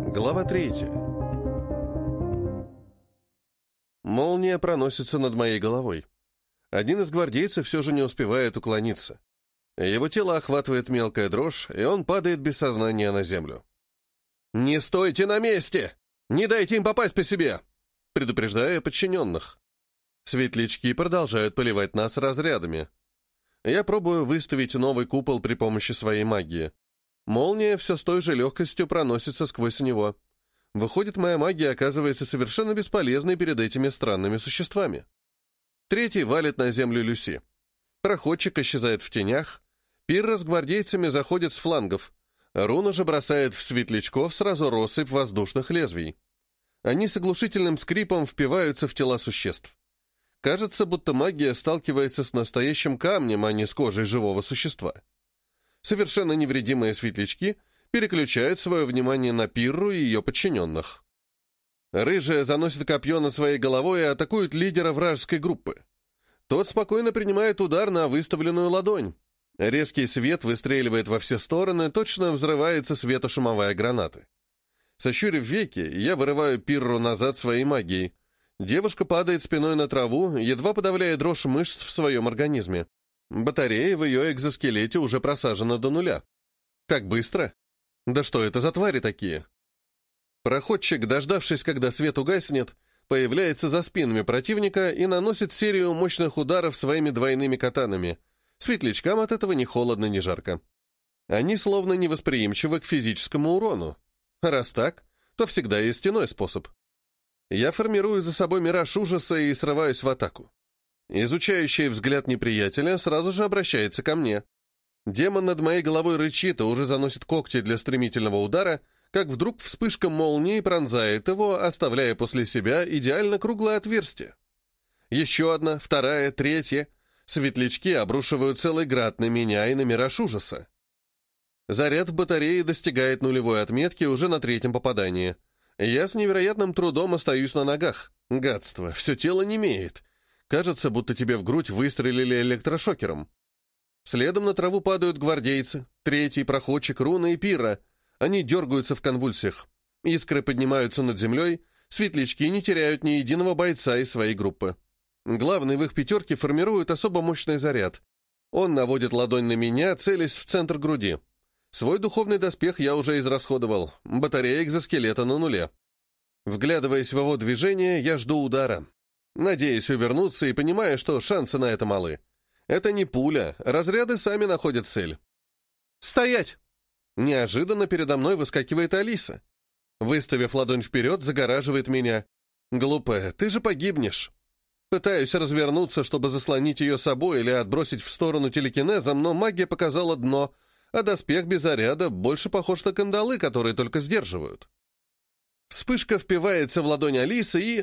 Глава 3. Молния проносится над моей головой. Один из гвардейцев все же не успевает уклониться. Его тело охватывает мелкая дрожь, и он падает без сознания на землю. «Не стойте на месте! Не дайте им попасть по себе!» предупреждая подчиненных. Светлячки продолжают поливать нас разрядами. Я пробую выставить новый купол при помощи своей магии. Молния все с той же легкостью проносится сквозь него. Выходит, моя магия оказывается совершенно бесполезной перед этими странными существами. Третий валит на землю Люси. Проходчик исчезает в тенях. Пирра с гвардейцами заходит с флангов. Руна же бросает в светлячков сразу россыпь воздушных лезвий. Они с оглушительным скрипом впиваются в тела существ. Кажется, будто магия сталкивается с настоящим камнем, а не с кожей живого существа. Совершенно невредимые светлячки переключают свое внимание на Пирру и ее подчиненных. Рыжая заносит копье над своей головой и атакует лидера вражеской группы. Тот спокойно принимает удар на выставленную ладонь. Резкий свет выстреливает во все стороны, точно взрывается светошумовая граната. Сощурив веки, я вырываю Пирру назад своей магией. Девушка падает спиной на траву, едва подавляя дрожь мышц в своем организме. Батарея в ее экзоскелете уже просажена до нуля. Так быстро? Да что это за твари такие? Проходчик, дождавшись, когда свет угаснет, появляется за спинами противника и наносит серию мощных ударов своими двойными катанами. Светлячкам от этого ни холодно, ни жарко. Они словно невосприимчивы к физическому урону. Раз так, то всегда есть иной способ. Я формирую за собой мираж ужаса и срываюсь в атаку. Изучающий взгляд неприятеля сразу же обращается ко мне. Демон над моей головой рычит и уже заносит когти для стремительного удара, как вдруг вспышка молнии пронзает его, оставляя после себя идеально круглое отверстие. Еще одна, вторая, третья. Светлячки обрушивают целый град на меня и на мираж ужаса. Заряд в батарее достигает нулевой отметки уже на третьем попадании. Я с невероятным трудом остаюсь на ногах. Гадство, все тело немеет. Кажется, будто тебе в грудь выстрелили электрошокером. Следом на траву падают гвардейцы, третий, проходчик, Руна и Пирра. Они дергаются в конвульсиях. Искры поднимаются над землей, светлячки не теряют ни единого бойца из своей группы. Главный в их пятерке формирует особо мощный заряд. Он наводит ладонь на меня, целясь в центр груди. Свой духовный доспех я уже израсходовал, батарея экзоскелета на нуле. Вглядываясь в его движение, я жду удара. Надеюсь увернуться и понимая, что шансы на это малы. Это не пуля, разряды сами находят цель. «Стоять!» Неожиданно передо мной выскакивает Алиса. Выставив ладонь вперед, загораживает меня. «Глупая, ты же погибнешь!» Пытаюсь развернуться, чтобы заслонить ее собой или отбросить в сторону телекинезом, но магия показала дно, а доспех без заряда больше похож на кандалы, которые только сдерживают. Вспышка впивается в ладонь Алисы и...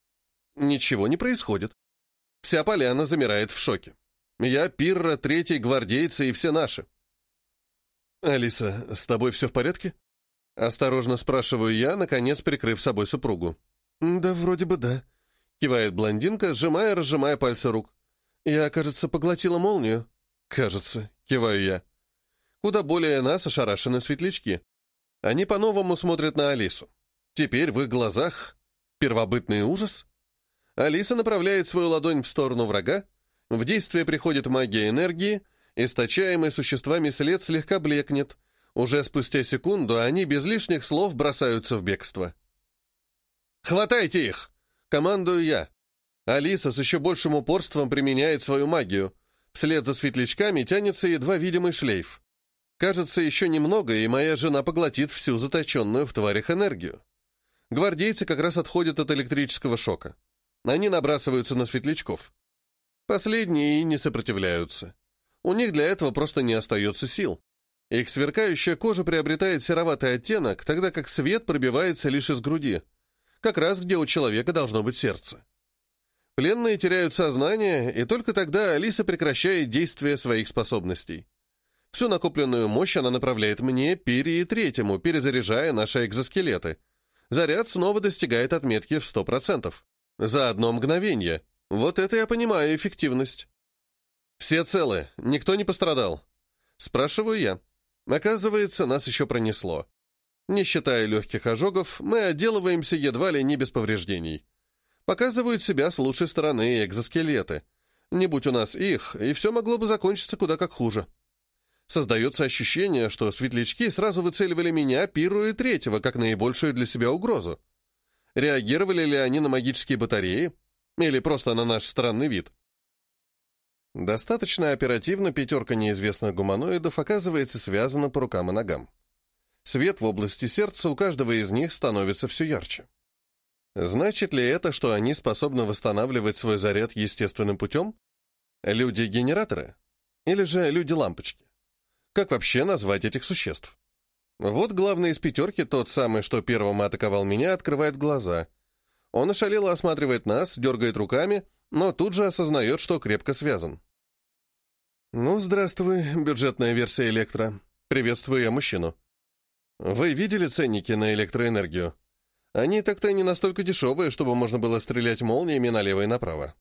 Ничего не происходит. Вся поляна замирает в шоке. Я, Пирра, третий, гвардейцы и все наши. «Алиса, с тобой все в порядке?» Осторожно спрашиваю я, наконец прикрыв собой супругу. «Да, вроде бы да», — кивает блондинка, сжимая и разжимая пальцы рук. «Я, кажется, поглотила молнию». «Кажется», — киваю я. Куда более нас ошарашены светлячки. Они по-новому смотрят на Алису. Теперь в их глазах первобытный ужас. Алиса направляет свою ладонь в сторону врага, в действие приходит магия энергии, источаемый существами след слегка блекнет. Уже спустя секунду они без лишних слов бросаются в бегство. «Хватайте их!» — командую я. Алиса с еще большим упорством применяет свою магию. Вслед за светлячками тянется едва видимый шлейф. Кажется, еще немного, и моя жена поглотит всю заточенную в тварях энергию. Гвардейцы как раз отходят от электрического шока. Они набрасываются на светлячков. Последние и не сопротивляются. У них для этого просто не остается сил. Их сверкающая кожа приобретает сероватый оттенок, тогда как свет пробивается лишь из груди, как раз где у человека должно быть сердце. Пленные теряют сознание, и только тогда Алиса прекращает действие своих способностей. Всю накопленную мощь она направляет мне, Пире и третьему, перезаряжая наши экзоскелеты. Заряд снова достигает отметки в 100%. За одно мгновение. Вот это я понимаю эффективность. «Все целы, никто не пострадал?» Спрашиваю я. Оказывается, нас еще пронесло. Не считая легких ожогов, мы отделываемся едва ли не без повреждений. Показывают себя с лучшей стороны экзоскелеты. Не будь у нас их, и все могло бы закончиться куда как хуже. Создается ощущение, что светлячки сразу выцеливали меня, Пиру и Третьего, как наибольшую для себя угрозу. Реагировали ли они на магические батареи? Или просто на наш странный вид? Достаточно оперативно пятерка неизвестных гуманоидов оказывается связана по рукам и ногам. Свет в области сердца у каждого из них становится все ярче. Значит ли это, что они способны восстанавливать свой заряд естественным путем? Люди-генераторы? Или же люди-лампочки? Как вообще назвать этих существ? Вот главный из пятерки, тот самый, что первым атаковал меня, открывает глаза. Он ошалело осматривает нас, дергает руками, но тут же осознает, что крепко связан. «Ну, здравствуй, бюджетная версия Электро. Приветствую я мужчину. Вы видели ценники на электроэнергию? Они так-то не настолько дешевые, чтобы можно было стрелять молниями налево и направо».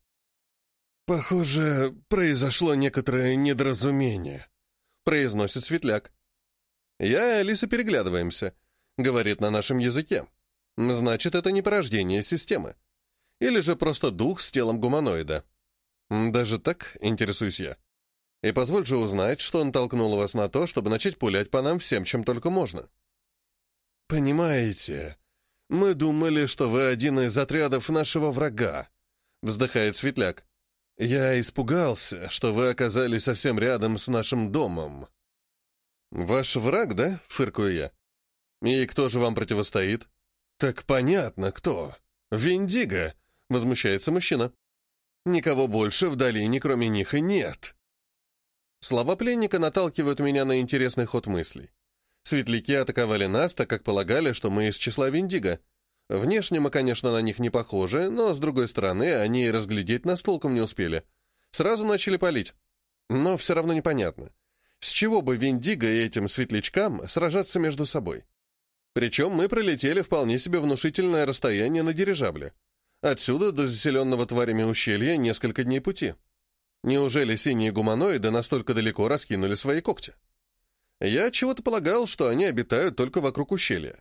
«Похоже, произошло некоторое недоразумение», — произносит Светляк. «Я и Алиса переглядываемся», — говорит на нашем языке. «Значит, это не порождение системы. Или же просто дух с телом гуманоида». «Даже так?» — интересуюсь я. «И позволь же узнать, что натолкнуло вас на то, чтобы начать пулять по нам всем, чем только можно». «Понимаете, мы думали, что вы один из отрядов нашего врага», — вздыхает Светляк. «Я испугался, что вы оказались совсем рядом с нашим домом». «Ваш враг, да?» — фыркаю я. «И кто же вам противостоит?» «Так понятно, кто. Виндиго», — возмущается мужчина. «Никого больше в долине, кроме них, и нет». Слова пленника наталкивают меня на интересный ход мыслей. Светляки атаковали нас, так как полагали, что мы из числа Виндиго. Внешне мы, конечно, на них не похожи, но, с другой стороны, они и разглядеть нас толком не успели. Сразу начали палить. Но все равно непонятно, с чего бы Виндиго и этим светлячкам сражаться между собой. Причем мы пролетели вполне себе внушительное расстояние на дирижабле. Отсюда до заселенного тварями ущелья несколько дней пути. Неужели синие гуманоиды настолько далеко раскинули свои когти? Я чего-то полагал, что они обитают только вокруг ущелья.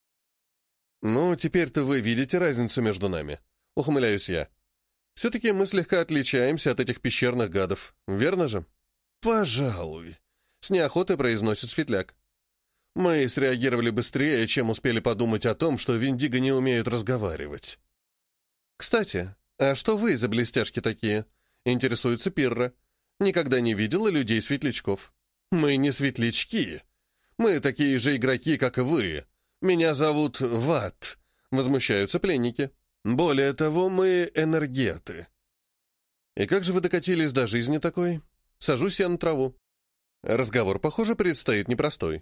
«Ну, теперь-то вы видите разницу между нами», — ухмыляюсь я. «Все-таки мы слегка отличаемся от этих пещерных гадов, верно же?» «Пожалуй», — с неохотой произносит Светляк. «Мы среагировали быстрее, чем успели подумать о том, что Виндиго не умеют разговаривать». «Кстати, а что вы за блестяшки такие?» — интересуется Пирра. «Никогда не видела людей-светлячков». «Мы не светлячки. Мы такие же игроки, как и вы. Меня зовут Ват», — возмущаются пленники. «Более того, мы энергеты». «И как же вы докатились до жизни такой?» Сажусь я на траву. Разговор, похоже, предстоит непростой.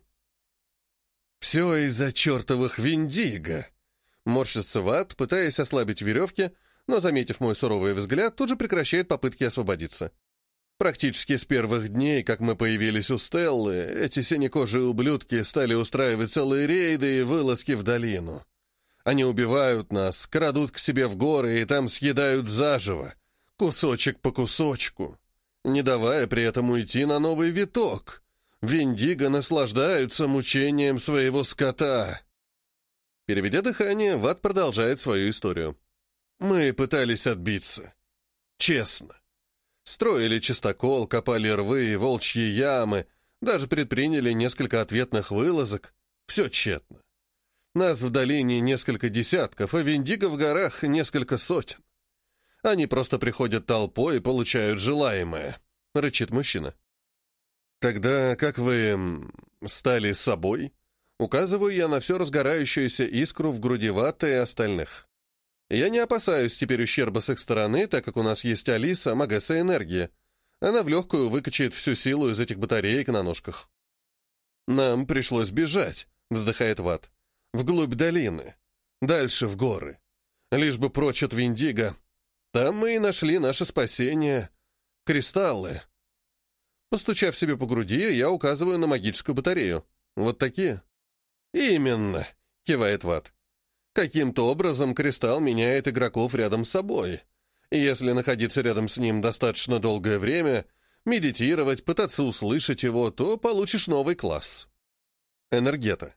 «Все из-за чертовых Виндиго», — морщится Ват, пытаясь ослабить веревки, но, заметив мой суровый взгляд, тут же прекращает попытки освободиться. Практически с первых дней, как мы появились у Стеллы, эти синекожие ублюдки стали устраивать целые рейды и вылазки в долину. Они убивают нас, крадут к себе в горы и там съедают заживо, кусочек по кусочку, не давая при этом уйти на новый виток. Виндиго наслаждаются мучением своего скота. Переведя дыхание, Ват продолжает свою историю. Мы пытались отбиться. Честно. Строили чистокол, копали рвы, волчьи ямы, даже предприняли несколько ответных вылазок. Все тщетно. Нас в долине несколько десятков, а Виндиго в горах несколько сотен. Они просто приходят толпой и получают желаемое, — рычит мужчина. Тогда как вы стали собой? Указываю я на все разгорающуюся искру в груди Вата и остальных. Я не опасаюсь теперь ущерба с их стороны, так как у нас есть Алиса, Магесса Энергия. Она в легкую выкачает всю силу из этих батареек на ножках. «Нам пришлось бежать», — вздыхает Ват. «Вглубь долины. Дальше в горы. Лишь бы прочь от Виндиго. Там мы и нашли наше спасение. Кристаллы». Постучав себе по груди, я указываю на магическую батарею. «Вот такие?» «Именно», — кивает Ват. Каким-то образом кристалл меняет игроков рядом с собой. И если находиться рядом с ним достаточно долгое время, медитировать, пытаться услышать его, то получишь новый класс. Энергета.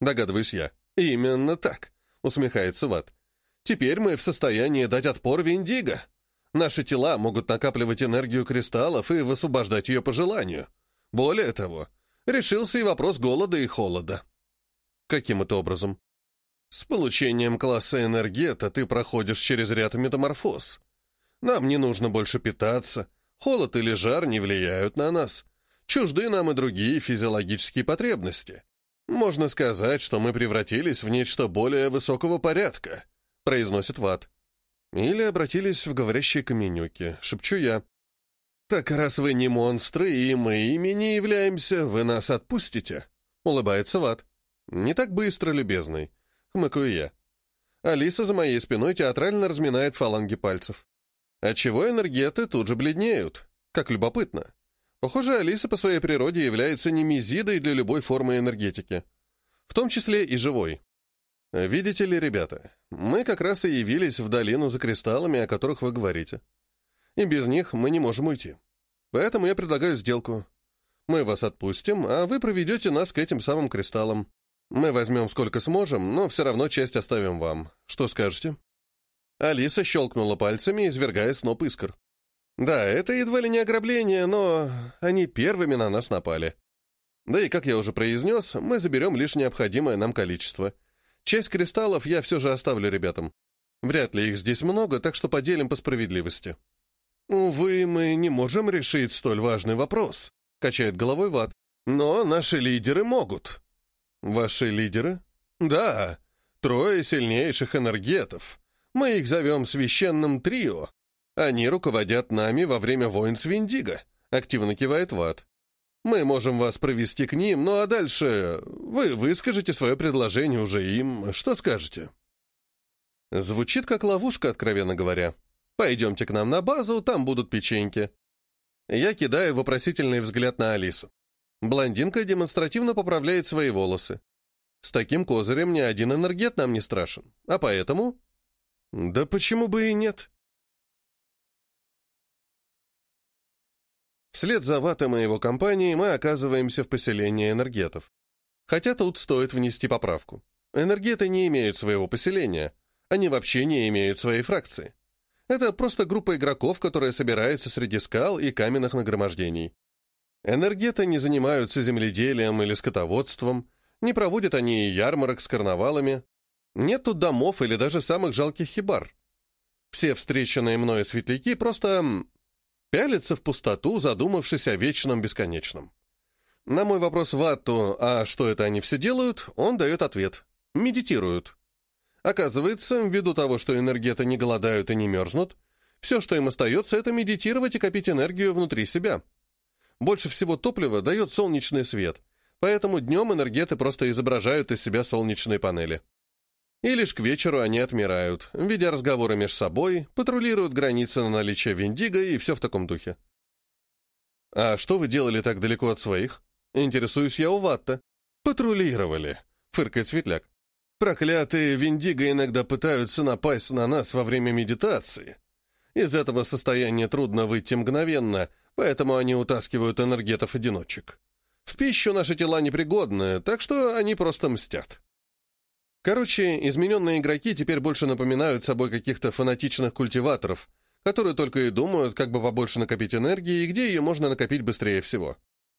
догадываюсь я. «Именно так», — усмехается Ват. «Теперь мы в состоянии дать отпор Виндиго. Наши тела могут накапливать энергию кристаллов и высвобождать ее по желанию. Более того, решился и вопрос голода и холода». «Каким это образом?» «С получением класса энергета ты проходишь через ряд метаморфоз. Нам не нужно больше питаться, холод или жар не влияют на нас. Чужды нам и другие физиологические потребности. Можно сказать, что мы превратились в нечто более высокого порядка», — произносит Ват. «Или обратились в говорящие каменюки», — шепчу я. «Так раз вы не монстры, и мы ими не являемся, вы нас отпустите?» — улыбается Ват. «Не так быстро, любезный», — хмыкаю я. Алиса за моей спиной театрально разминает фаланги пальцев. Отчего энергеты тут же бледнеют. Как любопытно. Похоже, Алиса по своей природе является немезидой для любой формы энергетики. В том числе и живой. Видите ли, ребята, мы как раз и явились в долину за кристаллами, о которых вы говорите. И без них мы не можем уйти. Поэтому я предлагаю сделку. Мы вас отпустим, а вы проведете нас к этим самым кристаллам. Мы возьмем сколько сможем, но все равно часть оставим вам. Что скажете?» Алиса щелкнула пальцами, извергая сноп искр. «Да, это едва ли не ограбление, но они первыми на нас напали. Да и, как я уже произнес, мы заберем лишь необходимое нам количество. Часть кристаллов я все же оставлю ребятам. Вряд ли их здесь много, так что поделим по справедливости». «Увы, мы не можем решить столь важный вопрос», — качает головой Ват. «Но наши лидеры могут». «Ваши лидеры?» «Да, 3 сильнейших энергетов. Мы их зовем священным трио. Они руководят нами во время войн с Виндиго», — активно кивает Ват. «Мы можем вас провести к ним, ну а дальше вы выскажете свое предложение уже им. Что скажете?» Звучит как ловушка, откровенно говоря. «Пойдемте к нам на базу, там будут печеньки». Я кидаю вопросительный взгляд на Алису. Блондинка демонстративно поправляет свои волосы. С таким козырем ни один энергет нам не страшен. А поэтому... Да почему бы и нет? Вслед за Ватом и его компанией мы оказываемся в поселении энергетов. Хотя тут стоит внести поправку. Энергеты не имеют своего поселения. Они вообще не имеют своей фракции. Это просто группа игроков, которая собирается среди скал и каменных нагромождений. Энергеты не занимаются земледелием или скотоводством, не проводят они и ярмарок с карнавалами. Нет тут домов или даже самых жалких хибар. Все встреченные мною светляки просто пялятся в пустоту, задумавшись о вечном бесконечном. На мой вопрос Ватту, а что это они все делают, он дает ответ. Медитируют. Оказывается, ввиду того, что энергеты не голодают и не мерзнут, все, что им остается, это медитировать и копить энергию внутри себя. Больше всего топлива дает солнечный свет, поэтому днем энергеты просто изображают из себя солнечные панели. И лишь к вечеру они отмирают, ведя разговоры между собой, патрулируют границы на наличие Виндиго и все в таком духе. «А что вы делали так далеко от своих?» Интересуюсь я у Ватта. «Патрулировали», — фыркает Светляк. «Проклятые Виндиго иногда пытаются напасть на нас во время медитации. Из этого состояния трудно выйти мгновенно, поэтому они утаскивают энергетов-одиночек. В пищу наши тела непригодны, так что они просто мстят». Короче, измененные игроки теперь больше напоминают собой каких-то фанатичных культиваторов, которые только и думают, как бы побольше накопить энергии и где ее можно накопить быстрее всего.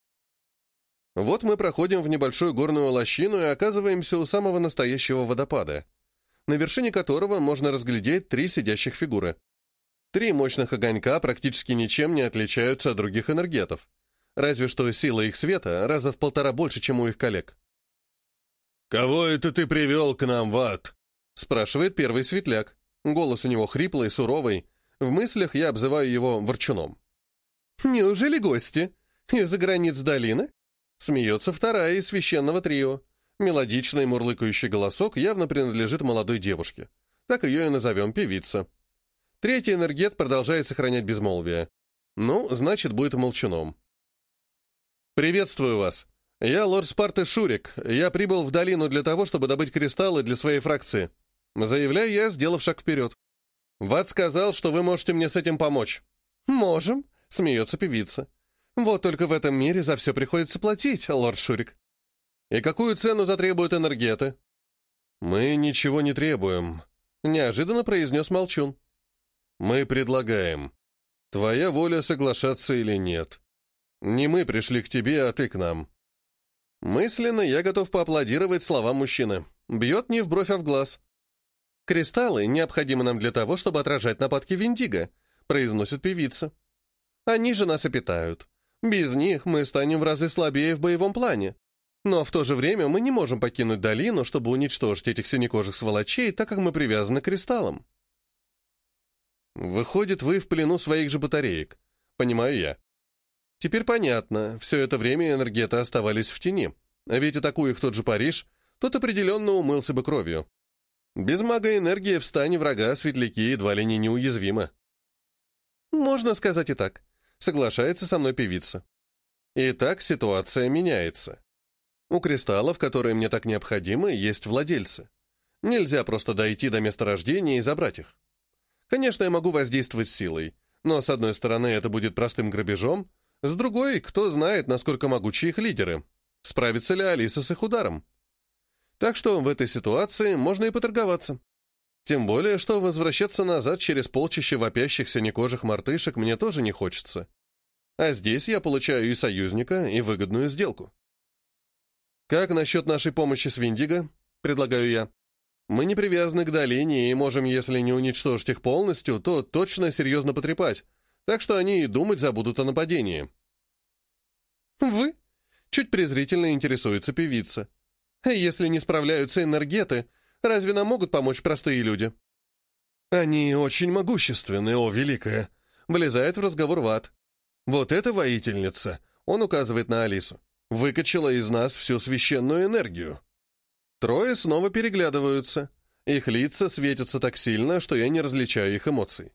Вот мы проходим в небольшую горную лощину и оказываемся у самого настоящего водопада, на вершине которого можно разглядеть 3 сидящих фигуры. 3 мощных огонька практически ничем не отличаются от других энергетов, разве что сила их света раза в 1,5 больше, чем у их коллег. «Кого это ты привел к нам, Ват?» — спрашивает первый светляк. Голос у него хриплый, суровый. В мыслях я обзываю его ворчуном. «Неужели гости? Из-за границ долины?» Смеется вторая из священного трио. Мелодичный мурлыкающий голосок явно принадлежит молодой девушке. Так ее и назовем певица. Третий энергет продолжает сохранять безмолвие. Ну, значит, будет молчуном. «Приветствую вас. Я лорд Спарты Шурик. Я прибыл в долину для того, чтобы добыть кристаллы для своей фракции. Заявляю я, сделав шаг вперед. Ват сказал, что вы можете мне с этим помочь». «Можем», — смеется певица. «Вот только в этом мире за все приходится платить, лорд Шурик». И какую цену затребуют энергеты? Мы ничего не требуем, неожиданно произнес Молчун. Мы предлагаем. Твоя воля соглашаться или нет. Не мы пришли к тебе, а ты к нам. Мысленно я готов поаплодировать словам мужчины. Бьет не в бровь, а в глаз. «Кристаллы необходимы нам для того, чтобы отражать нападки Виндиго», произносит певица. «Они же нас и питают. Без них мы станем в разы слабее в боевом плане. Но в то же время мы не можем покинуть долину, чтобы уничтожить этих синекожих сволочей, так как мы привязаны к кристаллам». «Выходит, вы в плену своих же батареек. Понимаю я. Теперь понятно, все это время энергеты оставались в тени. А ведь атакуя их тот же Париж, тот определенно умылся бы кровью. Без мага энергия в стане врага светляки едва ли не неуязвима». «Можно сказать и так», — соглашается со мной певица. Итак, ситуация меняется. У кристаллов, которые мне так необходимы, есть владельцы. Нельзя просто дойти до места рождения и забрать их. Конечно, я могу воздействовать силой, но с одной стороны это будет простым грабежом, с другой, кто знает, насколько могучи их лидеры. Справится ли Алиса с их ударом? Так что в этой ситуации можно и поторговаться. Тем более, что возвращаться назад через полчища вопящих синекожих мартышек мне тоже не хочется. А здесь я получаю и союзника, и выгодную сделку. «Как насчет нашей помощи с Виндиго?» — предлагаю я. «Мы не привязаны к долине и можем, если не уничтожить их полностью, то точно серьезно потрепать, так что они и думать забудут о нападении». «Вы?» — чуть презрительно интересуется певица. «Если не справляются энергеты, разве нам могут помочь простые люди?» «Они очень могущественны, о великая!» — влезает в разговор Ват. «Вот эта воительница!» — он указывает на Алису. «Выкачала из нас всю священную энергию». Трое снова переглядываются. Их лица светятся так сильно, что я не различаю их эмоций.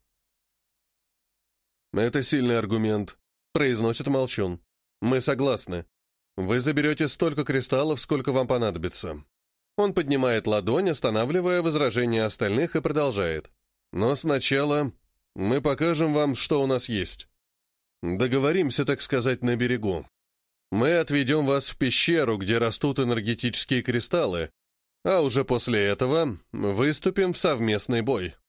«Это сильный аргумент», — произносит Молчун. «Мы согласны. Вы заберете столько кристаллов, сколько вам понадобится». Он поднимает ладонь, останавливая возражения остальных, и продолжает. «Но сначала мы покажем вам, что у нас есть. Договоримся, так сказать, на берегу. Мы отведем вас в пещеру, где растут энергетические кристаллы, а уже после этого выступим в совместный бой».